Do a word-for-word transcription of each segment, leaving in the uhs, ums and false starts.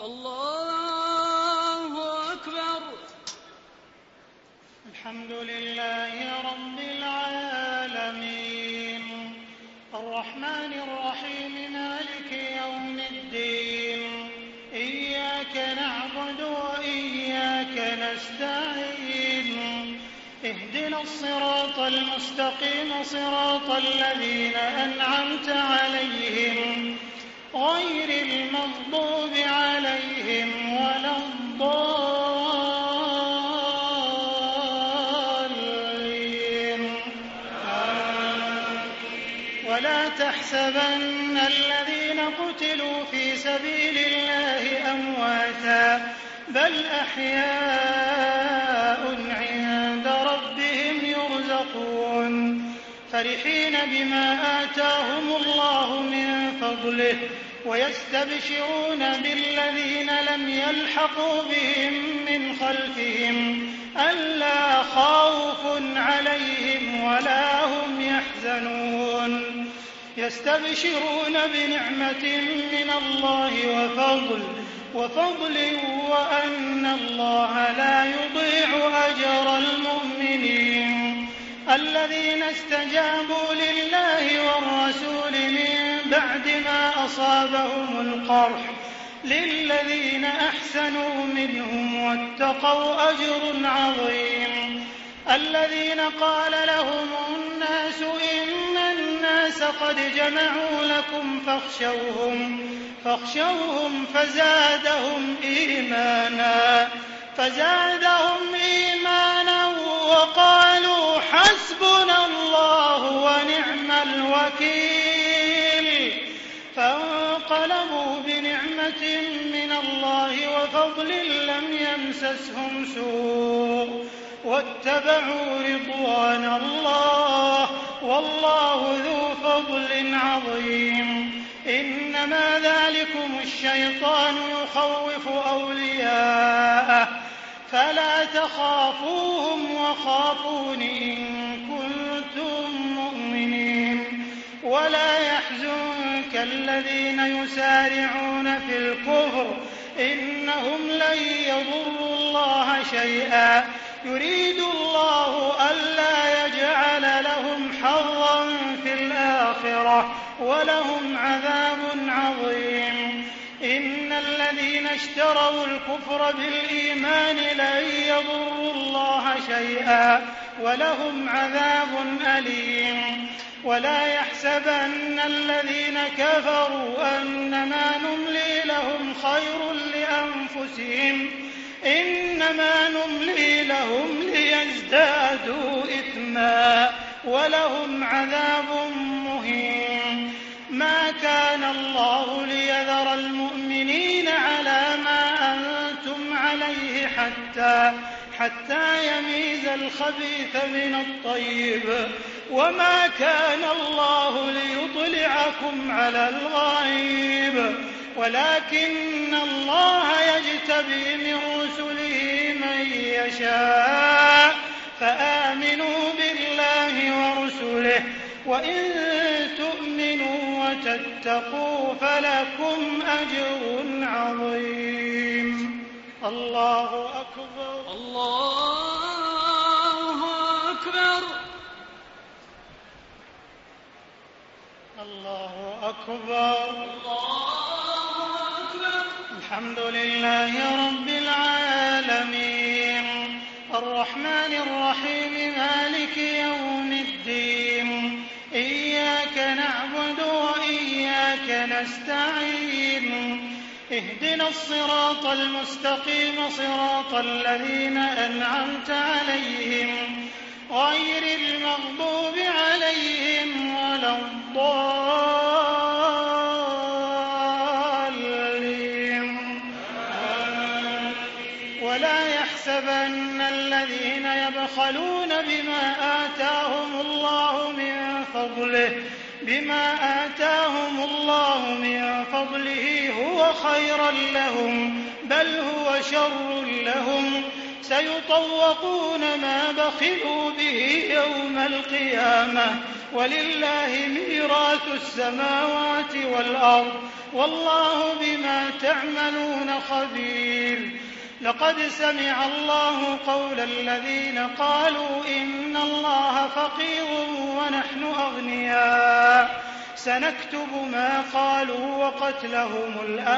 الله أكبر. الحمد لله رب العالمين الرحمن الرحيم مالك يوم الدين إياك نعبد وإياك نستعين اهدنا الصراط المستقيم صراط الذين أنعمت عليهم غير المغضوب عليهم ولا الضالين ولا تحسبن الذين قتلوا في سبيل الله أمواتا بل أحياء عند ربهم يرزقون فرحين بما آتاهم الله من فضله ويستبشرون بالذين لم يلحقوا بهم من خلفهم ألا خوف عليهم ولا هم يحزنون يستبشرون بنعمة من الله وفضل وفضل وأن الله لا يضيع أجر المؤمنين الذين استجابوا لله والرسول من بعد ما أصابهم القرح للذين أحسنوا منهم واتقوا أجر عظيم الذين قال لهم الناس إن الناس قد جمعوا لكم فاخشوهم فاخشوهم فزادهم إيمانا فزادهم إيمانا وقالوا حسبنا الله ونعم الوكيل فانقلبوا بنعمة من الله وفضل لم يمسسهم سوء واتبعوا رضوان الله والله ذو فضل عظيم إنما ذلكم الشيطان يخوف أولياءه فلا تخافوهم وخافون إن كنتم مؤمنين ولا يحزنك الذين يسارعون في الكفر إنهم لن يضروا الله شيئا يريد الله ألا يجعل لهم حظا في الآخرة ولهم عذاب عظيم إن الذين اشتروا الكفر بالإيمان لن يضروا الله شيئا ولهم عذاب أليم ولا يحسبن الذين كفروا أنما نملي لهم خير لأنفسهم إنما نملي لهم ليزدادوا إثما ولهم عذاب مهين ما كان الله ليذر المؤمنين على ما أنتم عليه حتى حتى يميز الخبيث من الطيب وما كان الله ليطلعكم على الغيب ولكن الله يجتبي من رسله من يشاء فآمنوا بالله ورسله وإن تؤمنوا وتتقوا فلكم أجر عظيم الله أكبر الله أكبر الله أكبر الله أكبر الحمد لله رب العالمين الرحمن الرحيم مالك يوم الدين إياك نعبد وإياك نستعين اهدنا الصراط المستقيم صراط الذين أنعمت عليهم غير المغضوب عليهم ولا الضالين ولا يحسبن الذين يبخلون بما آتاهم الله من فضله بما آتاهم الله من فضله هو خيرا لهم بل هو شر لهم سيطوقون ما بخلوا به يوم القيامة ولله ميراث السماوات والأرض والله بما تعملون خبير. لقد سمع الله قول الذين قالوا إن الله فقير ونحن أغنياء سنكتب ما قالوا وقتلهم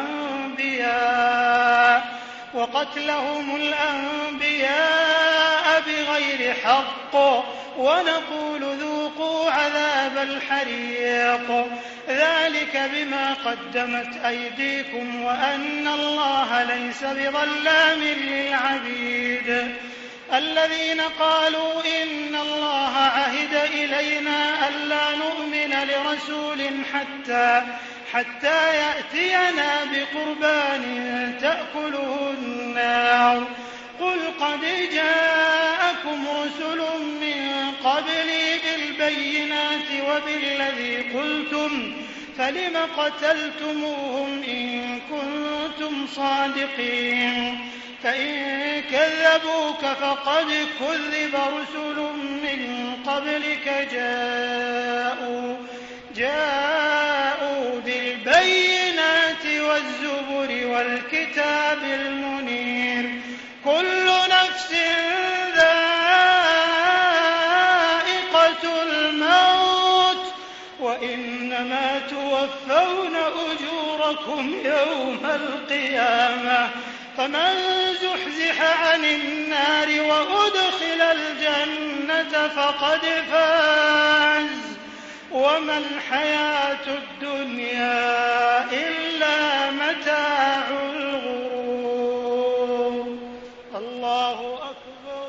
الأنبياء وقتلهم الأنبياء بغير حق ونقول ذوقوا عذاب الحريق ذلك بما قدمت أيديكم وأن الله ليس بظلام للعبيد. الذين قالوا إن الله عهد إلينا ألا نؤمن لرسول حتى حتى يأتينا بقربان تأكله النار قل قد جاءكم رسل من قبلي بالبينات وبالذي قلتم فلم قتلتموهم إن كنتم صادقين فإن كذبوك فقد كذب رسل من قبلك جاءوا جاءوا بالبينات والزبر والكتاب المنير كل نفس ذائقة الموت وإنما توفون أجوركم يوم القيامة فمن زحزح عن النار وأدخل الجنة فقد فاز وما الحياة الدنيا إلا متاع الغرور. الله أكبر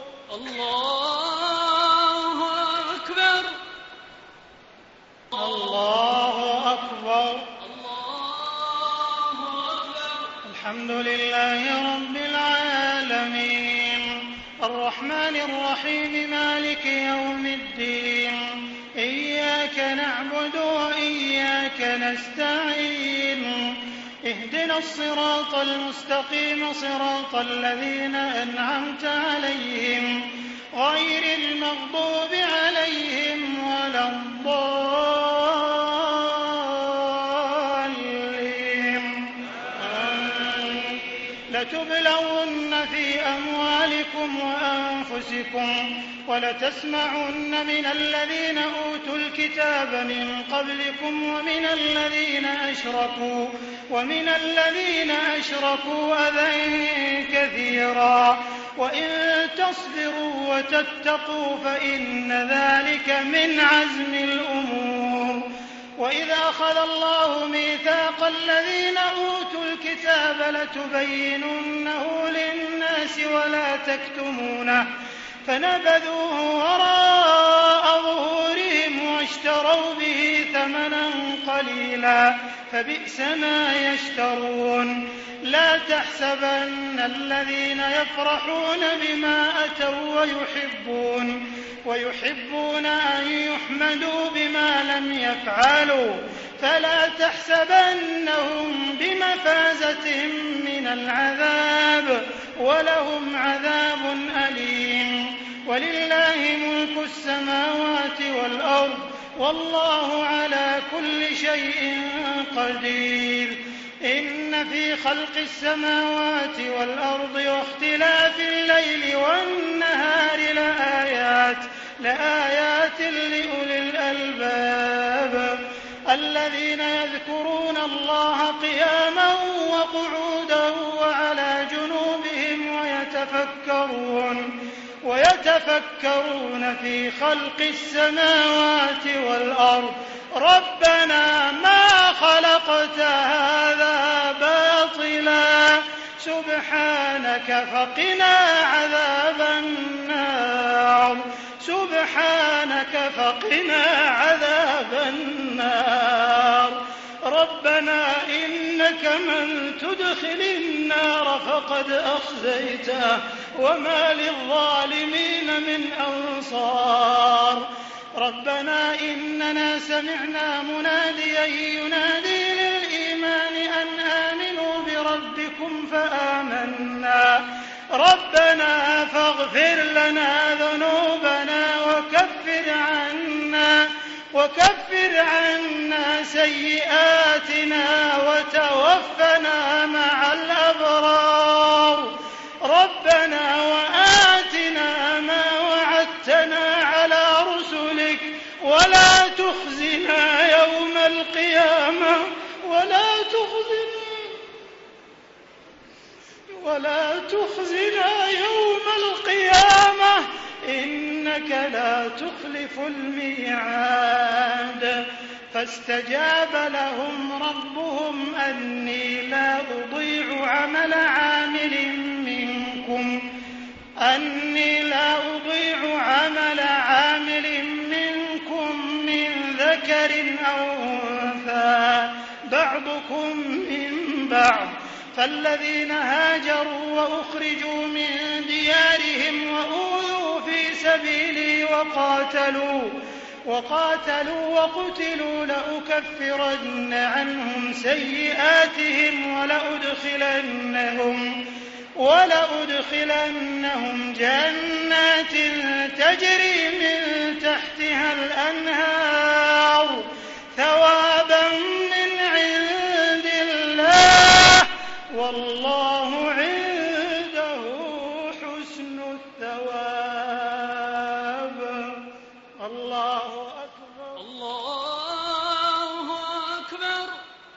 الله أكبر الله أكبر الله أكبر. الحمد لله رب العالمين الرحمن الرحيم مالك يوم الدين إياك نعبد وإياك نستعين اهدنا الصراط المستقيم صراط الذين أنعمت عليهم غير المغضوب عليهم ولا الضالين. لتبلون في أموالكم وأنفسكم ولتسمعن من الذين أوتوا الكتاب من قبلكم ومن الذين أشركوا ومن الذين أشركوا أذى كثيرا وإن تصبروا وتتقوا فإن ذلك من عزم الأمور. وإذا أخذ الله ميثاق الذين أوتوا الكتاب لتبيننه للناس ولا تكتمونه فنبذوه وراء ظهورهم واشتروا به ثمنا قليلا فبئس ما يشترون. لا تحسبن الذين يفرحون بما أتوا ويحبون ويحبون أن يحمدوا بما لم يفعلوا فلا تحسبنهم بمفازة من العذاب ولهم عذاب أليم. ولله ملك السماوات والأرض والله على كل شيء قدير. إن في خلق السماوات والأرض واختلاف الليل والنهار لآيات لآيات لأولي الألباب الذين يذكرون الله قياما وقعودا وعلى جنوبهم ويتفكرون ويتفكرون في خلق السماوات والأرض ربنا ما خلقت هذا باطلا سبحانك فقنا عذاب النار سبحانك فقنا عذاب النار. ربنا إنك من تدخل النار فقد أخزيته وما للظالمين من أنصار. ربنا إننا سمعنا مناديا ينادي للإيمان أن آمنوا بربكم فآمنا ربنا فاغفر لنا ذنوبنا وكفر عنا وكفر عنا سيئاتنا وتوفنا مع الأبرار ربنا وآتنا ما وعدتنا على رسلك ولا تخزنا يوم القيامة ولا تخزنا ولا تخزنا يوم القيامة إنك لا تخلف الميعاد فاستجاب لهم ربهم أني لا أضيع عمل عامل منكم أني لا أضيع عمل عامل منكم من ذكر أو أنثى بعضكم من بعض فالذين هاجروا وأخرجوا من ديارهم وأوذوا في سبيلي وقاتلوا وقاتلوا وقتلوا لأكفرن عنهم سيئاتهم ولأدخلنهم ولأدخلنهم جنات تجري من تحتها الأنهار ثوابا من عند الله والله عنده حسن الثواب. الله أكبر الله أكبر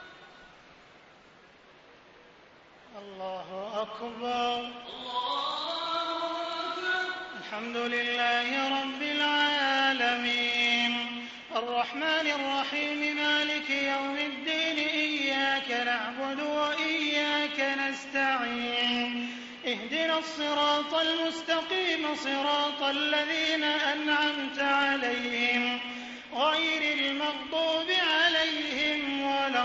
الله أكبر الله أكبر. الحمد لله رب العالمين الرحمن الرحيم مالك يوم الدين إياك نعبد وإياك نستعين اهدنا الصراط المستقيم صراط الذين أنعمت عليهم غير المغضوب عليهم ولا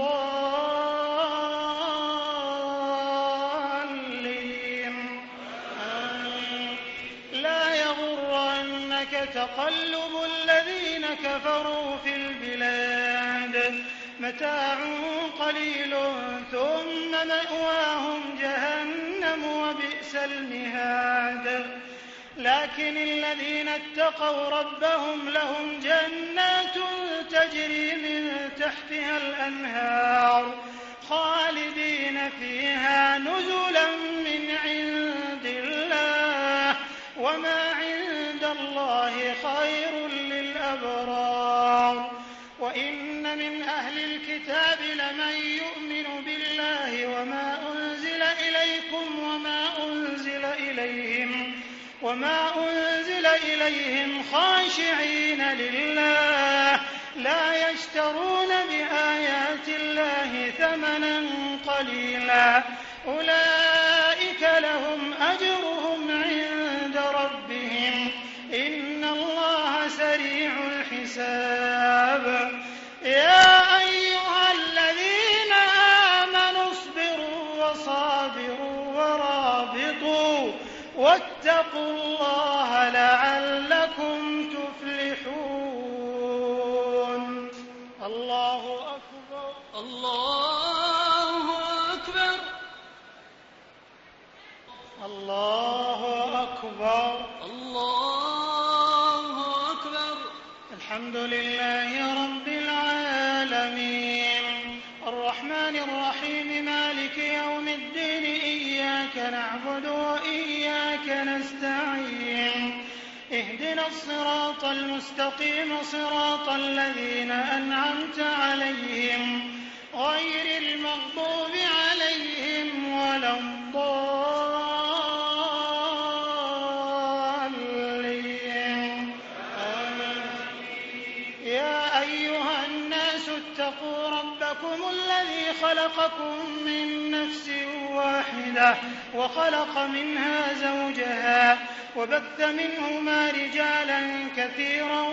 الضالين آمين. لا يغرنك تقلب الذين كفروا في البلاد متاع قليل ثم مأواهم جهنم وبئس المهاد لكن الذين اتقوا ربهم لهم جنات تجري من تحتها الأنهار خالدين فيها نزلا من عند الله وما عند الله خير للأبرار. وإن من أهل الكتاب لمن يؤمن بالله وما أنزل إليكم وما أنزل إليهم وما أنزل إليهم خاشعين لله لا يشترون بآيات الله ثمنا قليلا أولئك لهم أجرهم عند ربهم إن الله سريع الحساب. يا أيها الذين آمنوا اصبروا وصابروا ورابطوا واتقوا الله لعلكم تفلحون. الله أكبر الله أكبر الله أكبر الله أكبر. الحمد لله رب العالمين الرحمن الرحيم مالك يوم الدين إياك نعبد وإياك نستعين اهدنا الصراط المستقيم صراط الذين أنعمت عليهم غير المغضوب عليهم ولا الضالين آمين. يا أيها الناس اتقوا ربكم الذي خلقكم من نفس واحدة وخلق منها زوجها وبث منهما رجالا كثيرا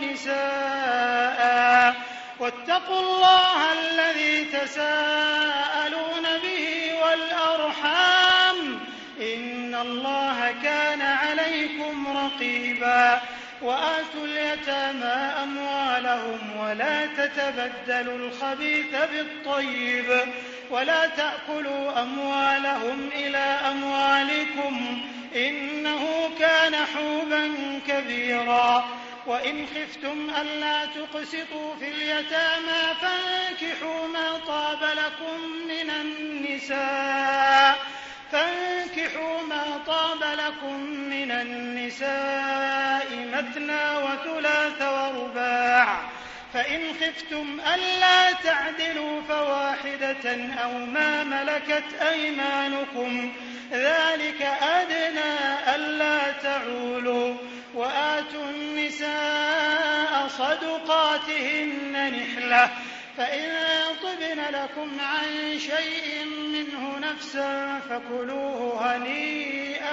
ونساء واتقوا الله الذي تساءلون به والأرحام إن الله كان عليكم رقيبا. وآتوا اليتامى أموالهم ولا تتبدلوا الخبيث بالطيب ولا تأكلوا أموالهم إلى أموالكم إنه كان حوبا كبيرا. وإن خفتم ألا تقسطوا في اليتامى فانكحوا ما طاب لكم من النساء فانكحوا ما طاب لكم من النساء مثنى وثلاث ورباع فإن خفتم ألا تعدلوا فواحدة أو ما ملكت أيمانكم ذلك أدنى ألا تعولوا وآتوا النساء صدقاتهن نحلة فإن طبن لكم عن شيء منه نفسا فكلوه هنيئا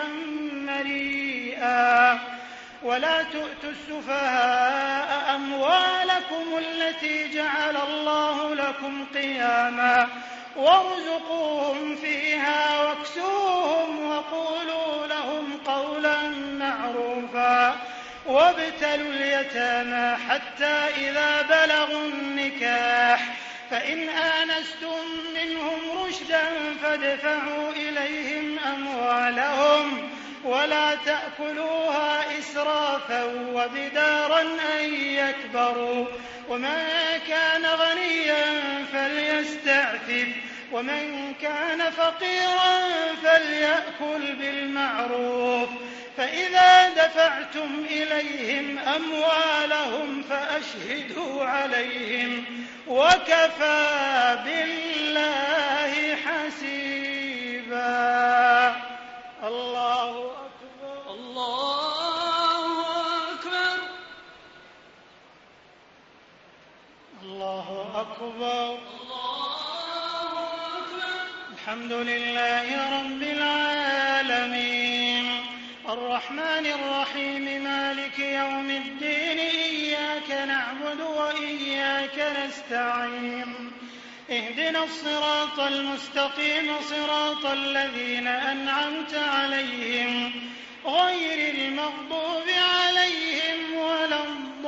مريئا ولا تؤتوا السفهاء أموالكم التي جعل الله لكم قياما وارزقوهم فيها واكسوهم وقولوا لهم قولا معروفا وابتلوا اليتامى حتى إذا بلغوا النكاح فإن آنستم منهم رشدا فادفعوا إليهم أموالهم ولا تأكلوها إسرافا وبدارا أن يكبروا ومن كان غنيا فليستعفف ومن كان فقيرا فليأكل بالمعروف فإذا دفعتم إليهم أموالهم فأشهدوا عليهم وكفى بالله حسيبا. الله أكبر الله أكبر الله أكبر الله أكبر. الحمد لله رب العالمين الرحمن الرحيم مالك يوم الدين إياك نعبد وإياك نستعين اهدنا الصراط المستقيم صراط الذين أنعمت عليهم غير المغضوب عليهم ولا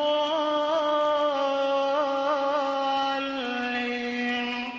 الضالين.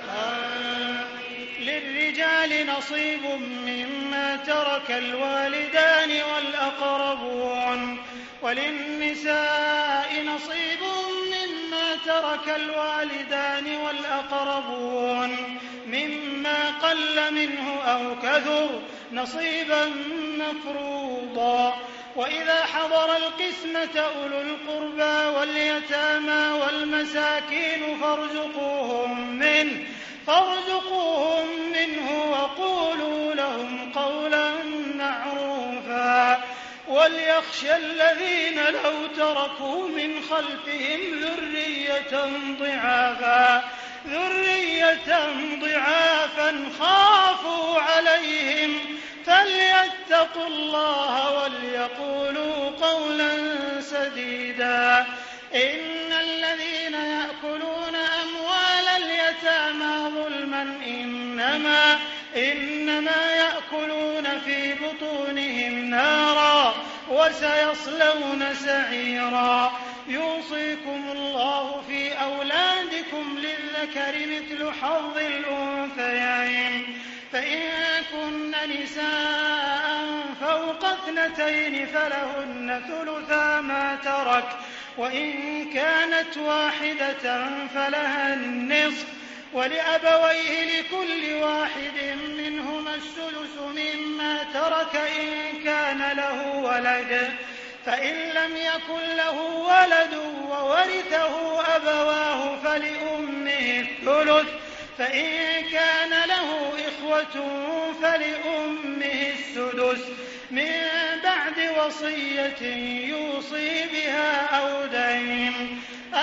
للرجال نصيب مما ترك الوالدان والأقربون وللنساء نصيب مما ترك الوالدان والأقربون مما قل منه أو كثر نصيبا مفروضا وإذا حضر القسمة أولو القربى واليتامى والمساكين فارزقوهم منه فارزقوهم منه وقولوا لهم قولا معروفا وليخشى الذين لو تركوا من خلفهم ذرية ضعافا ذرية ضعافا خافوا عليهم فليتقوا الله وليقولوا قولا سديدا. إن الذين يأكلون أموال اليتامى ظلما إنما إنما يأكلون في بطونهم نارا وسيصلون سعيرا. يوصيكم الله في أولادكم للذكر مثل حظ الأنثيين فإن كن نساء فوق اثنتين فلهن ثلثا ما ترك وإن كانت واحدة فلها النصف ولأبويه لكل واحد منهما السدس مما ترك إن كان له ولد فإن لم يكن له ولد وورثه أبواه فلأمه الثلث فإن كان له إخوة فلأمه السدس من بعد وصية يوصي بها أو دين.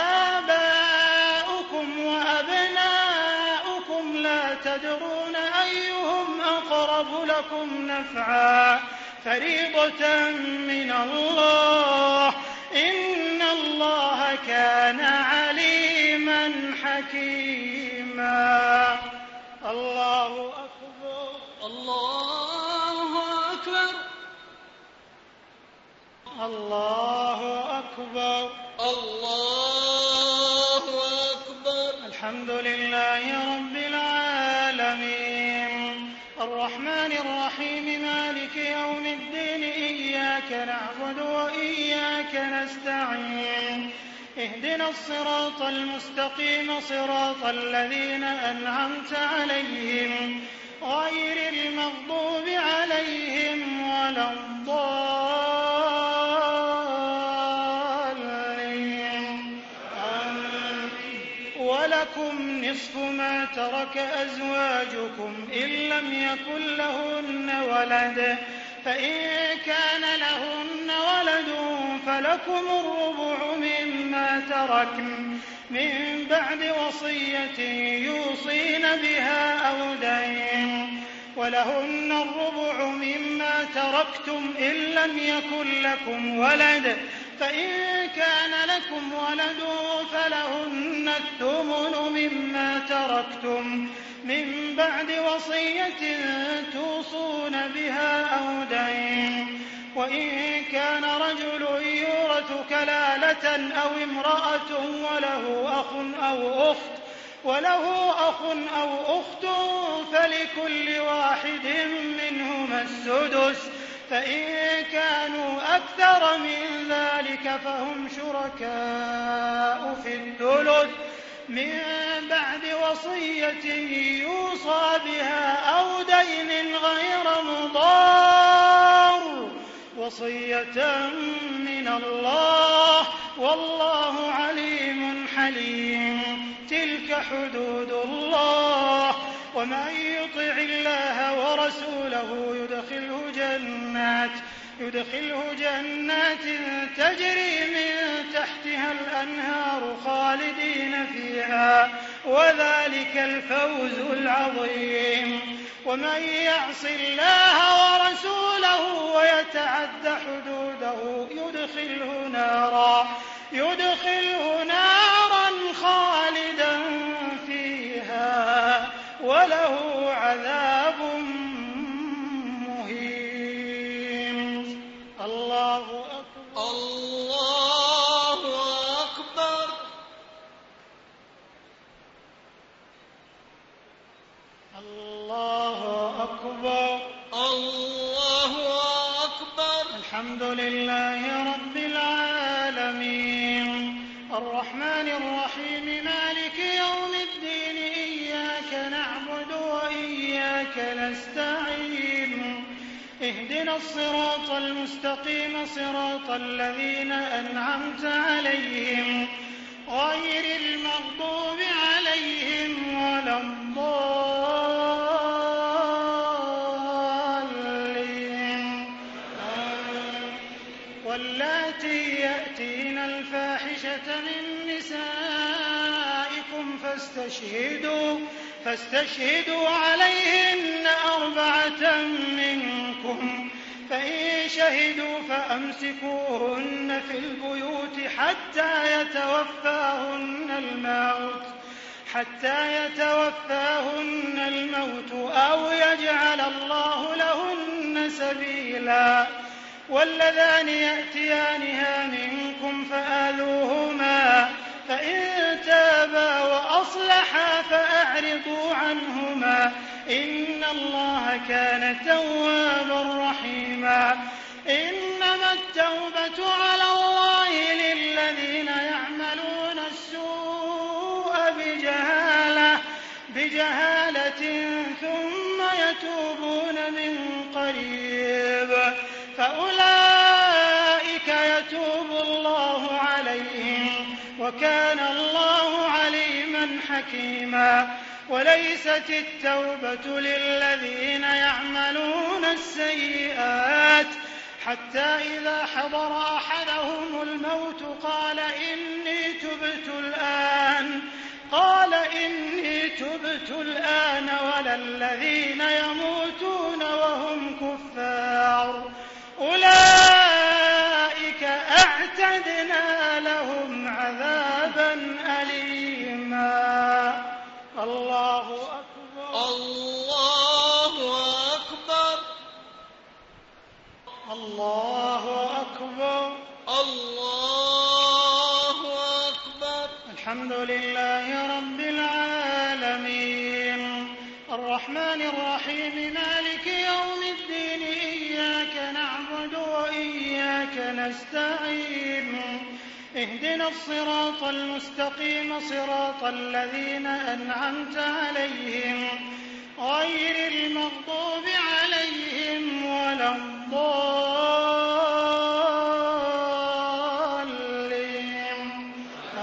آباؤكم وأبناؤكم لا تدرون أيهم أقرب لكم نفعا فريضة من الله إن الله كان عليما حكيما. الله أكبر الله أكبر الله أكبر الله أكبر. الحمد لله رب العالمين الرحمن الرحمن الرحيم مالك يوم الدين إياك نعبد وإياك نستعين اهدنا الصراط المستقيم صراط الذين أنعمت عليهم غير المغضوب عليهم ولا الضالين ولكم نصف ما ترك أزواجكم إن لم يكن لهن ولد فإن كان لهن ولد فلكم الربع مما تركن من بعد وصية يوصين بها أو دين ولهن الربع مما تركتم إن لم يكن لكم ولد فإن كان لكم ولد فلهن الثمن مما تركتم من بعد وصية توصون بها أو دين وإن كان رجل يورث كلالة أو امرأة وله أخ أو أخت وله أخ أو أخت فلكل واحد منهما السدس فإن كانوا أكثر من ذلك فهم شركاء في الثلث من بعد وصية يوصى بها أو دين غير مضار وصية من الله والله عليم حليم تلك حدود الله ومن يطع الله ورسوله يدخله جنات يدخله جنات تجري من تحتها الأنهار خالدين فيها وذلك الفوز العظيم ومن يعص الله ورسوله ويتعد حدوده يدخله نارا يدخله نارا خالدا فيها وله عذاب مهين. الله أكبر الله أكبر الله أكبر الله أكبر. الحمد لله رب العالمين الرحمن الرحيم مالك يوم الدين إياك نعبد وإياك نستعين اهدنا الصراط المستقيم صراط الذين أنعمت عليهم غير المغضوب عليهم ولا الضالين واللاتي يأتين الفاحشة من نسائكم فاستشهدوا فاستشهدوا عليهن أربعة منكم فإن شهدوا فأمسكوهن في البيوت حتى يتوفاهن الموت حتى يتوفاهن الموت أو يجعل الله لهن سبيلا واللذان يأتيانها منكم فآذوهما فإن تابا وأصلحا فأعرضوا عنهما إن الله كان توابا رحيما إنما التوبة على الله للذين يعملون السوء بجهالة بجهالة ثم يتوبون من قريب فأولئك يتوب الله عليهم وكان الله عليما حكيما وليست التوبة للذين يعملون السيئات حتى إذا حضر أحدهم الموت قال إني تبت الآن قال إني تبت الآن ولا الذين يموتون وهم كفار أولئك أعتدنا لهم عذابا أليما. الله أكبر الله أكبر الله أكبر الله أكبر. الحمد لله رب العالمين الرحمن الرحيم مالك نستعين اهدنا الصراط المستقيم صراط الذين أنعمت عليهم غير المغضوب عليهم ولا الضالين.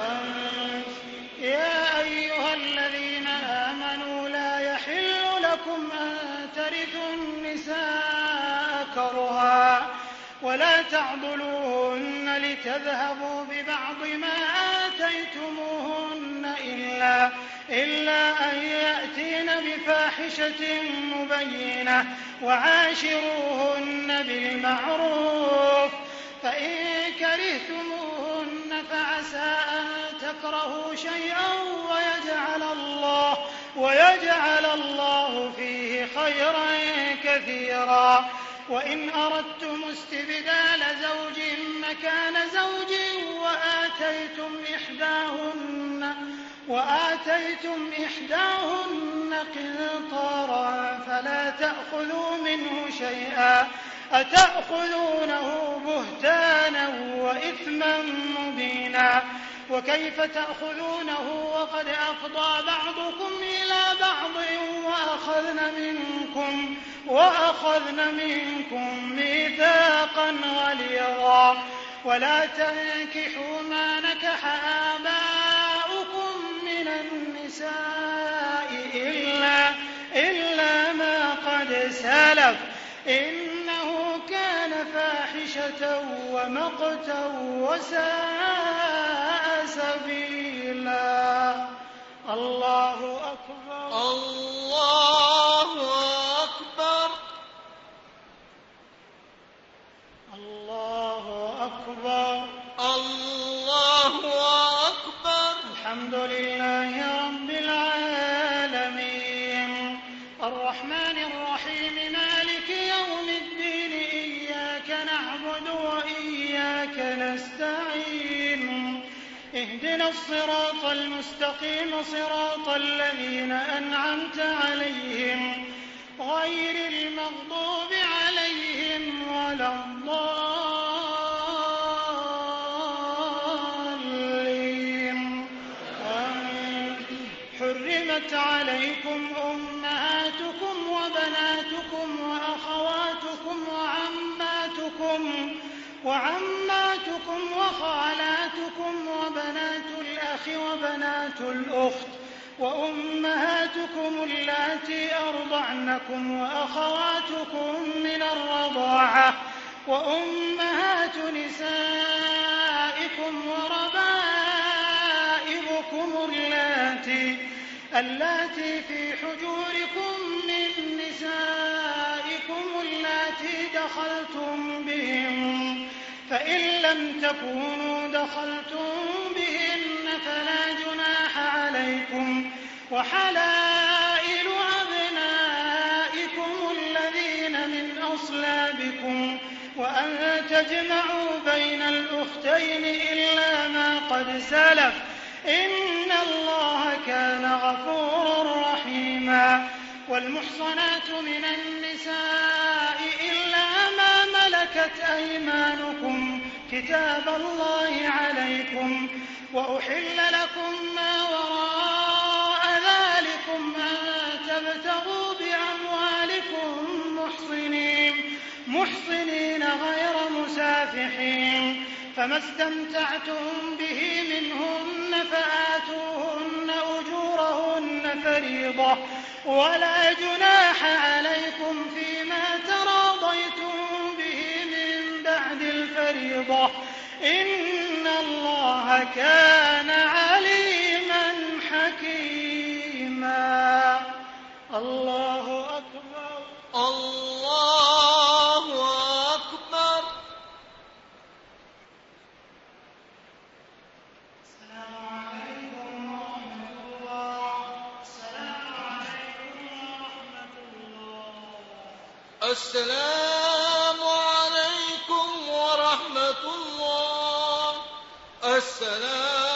يا أيها الذين آمنوا لا يحل لكم أن ترثوا النساء كرها ولا تعضلوهن لتذهبوا ببعض ما آتيتموهن إلا, إلا أن يأتين بفاحشة مبينة وعاشروهن بالمعروف فإن كرهتموهن فعسى أن تكرهوا شيئا ويجعل الله, ويجعل الله فيه خيرا كثيرا. وإن أردتم استبدال زوج مكان زوج وآتيتم إحداهن, وآتيتم إحداهن قنطارا فلا تأخذوا منه شيئا أتأخذونه بهتانا وإثما مبينا. وكيف تأخذونه وقد أفضى بعضكم إلى بعض وأخذن منكم, وأخذن منكم ميثاقا غليظا. ولا تنكحوا ما نكح آباؤكم من النساء إلا, إلا ما قد سلف إنه كان فاحشة ومقتا وساء سبيلا. الله أكبر الله أكبر الله أكبر الله أكبر. الحمد لله رب العالمين الرحمن الرحيم مالك يوم الدين إياك نعبد وإياك نستعين اهدنا الصراط المستقيم صراط الذين أنعمت عليهم غير المغضوب عليهم ولا الضالين. حرمت عليكم أمهاتكم وبناتكم وأخواتكم وعماتكم, وعماتكم وخالاتكم وبنات الأخ وبنات الأخت وأمهاتكم اللاتي أرضعنكم وأخواتكم من الرضاعة وأمهات نسائكم وربائبكم اللاتي, اللاتي في حجوركم من نسائكم اللاتي دخلتم بهن فإن لم تكونوا دخلتم بهن فلا جناح عليكم وحلائل أبنائكم الذين من أصلابكم وأن تجمعوا بين الأختين إلا ما قد سلف إن الله كان غفورا رحيما. والمحصنات من النساء إلا ما ملكت أيمانكم كتاب الله عليكم وأحل لكم ما وراء ذلكم أن تبتغوا بأموالكم محصنين, محصنين غير مسافحين فما استمتعتم به منهن فآتوهن أجورهن فريضة ولا جناح عليكم فيما تراضيتم به من بعد الفريضة إن الله كان عليما حكيما. الله أكبر الله أكبر. السلام عليكم ورحمة الله. السلام عليكم ورحمة الله. السلام عليكم ورحمة الله. السلام